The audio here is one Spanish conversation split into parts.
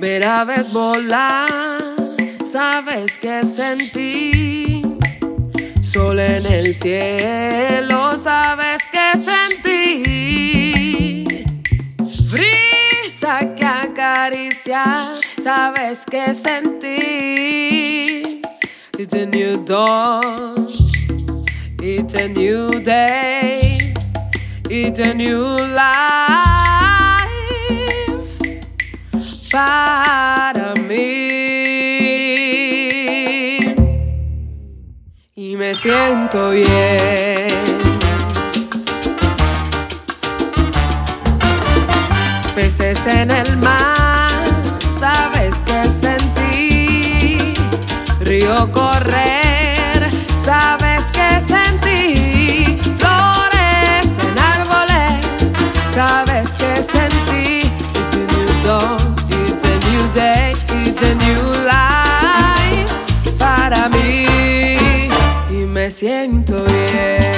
ver aves volar, sabes que sentí sol en el cielo, sabes que sentí brisa que acaricia, sabes que sentí. It's a new dawn, it's a new day, it's a new life para mí. Y me siento bien. Peces en el mar, sabes que sentí. Río correr, sabes que sentí. Flores en árboles, sabes que sentí. It's a new dawn, it's a new day, it's a new life para mí. Y me siento bien.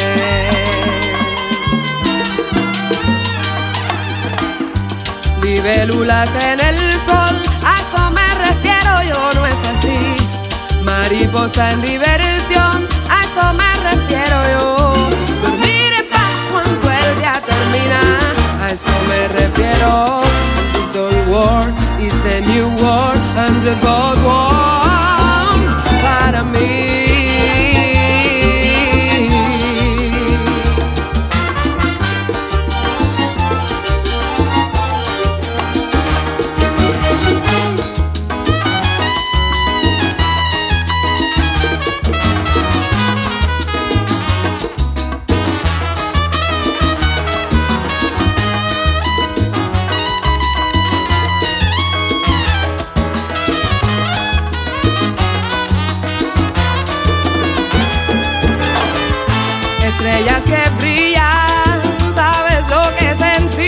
Libélulas en el sol, a eso me refiero, yo no es así. Mariposa en diversión, a eso me refiero yo. Dormir en paz cuando el día termina, a eso me refiero. It's all war, it's a new war, and the both war para mí. Estrellas que brillan, sabes lo que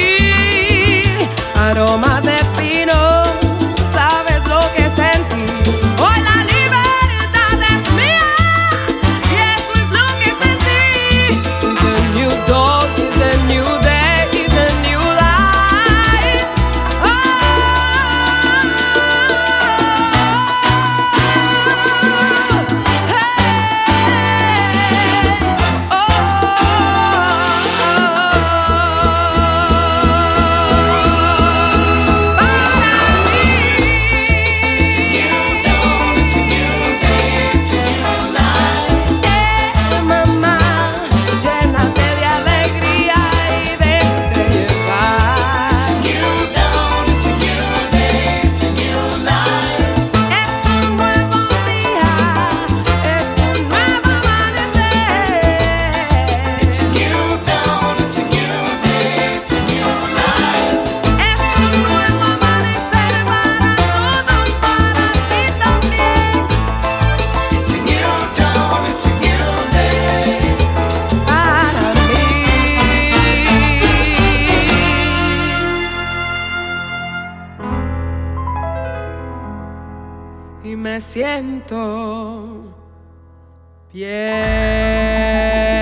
sentí. Aroma de pino, sabes lo que sentí. Hoy la libertad es mía y eso es lo que sentí. It's a new dawn, it's a new day, it's a new life. Oh, y me siento bien.